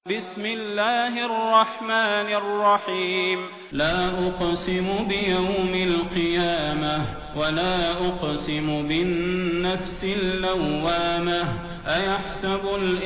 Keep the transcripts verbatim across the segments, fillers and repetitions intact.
بسم الله الرحمن الرحيم لا أقسم بيوم القيامة ولا أقسم بالنفس اللوامة أيحسب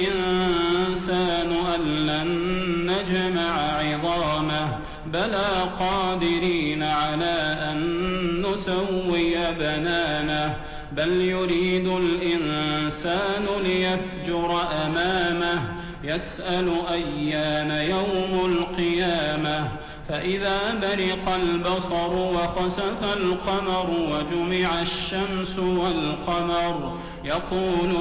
الإنسان أن لن نجمع عظامه بلى قادرين على أن نسوي بنانه بل يريد الإنسان ليفجر أمامه يسأل أيان يوم القيامة فإذا برق البصر وخسف القمر وجمع الشمس والقمر يقول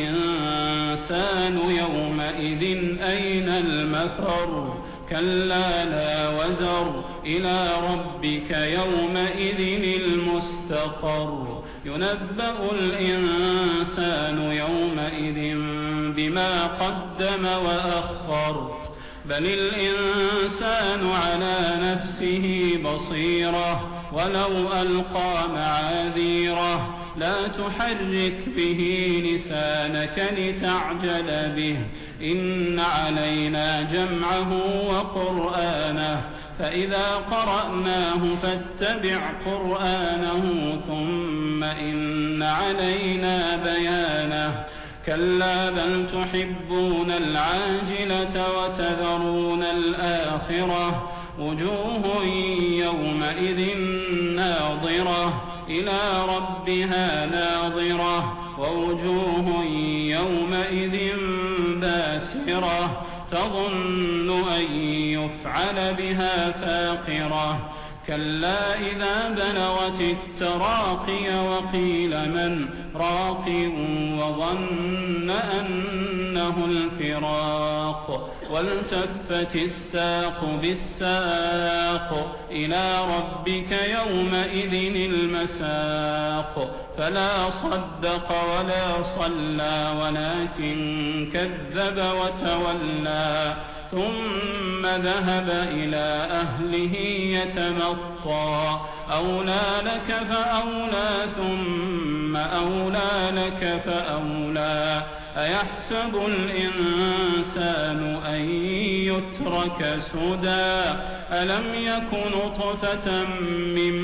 الإنسان يومئذ أين المفر كلا لا وزر إلى ربك يومئذ المستقر ينبأ الإنسان يومئذ بما قدم وأخر بل الإنسان على نفسه بصيرة ولو ألقى معاذيره لا تحرك به لسانك لتعجل به إن علينا جمعه وقرآنه فإذا قرأناه فاتبع قرآنه ثم إن علينا بيانه كلا بل تحبون العاجلة وتذرون الآخرة وجوه يومئذ ناظرة إلى ربها ناظرة ووجوه يومئذ باسرة تظن أن يفعل بها فاقرة كلا إذا بلغت التراقي وقيل من راق وظن أنه الفراق والتفت الساق بالساق إلى ربك يومئذ المساق فلا صدق ولا صلى ولكن كذب وتولى ثم ذهب إلى أهله يتمطى أولى لك فأولى ثم أولى لك فأولى أيحسب الإنسان أن يترك سدى ألم يك نطفة من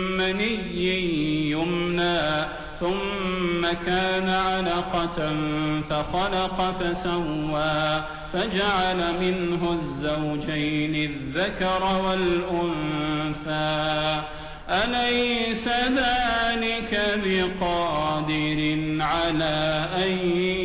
مني يمنى ثم كان علقة فخلق فسوى فجعل منه الزوجين الذكر والأنثى أليس ذلك بقادر على أن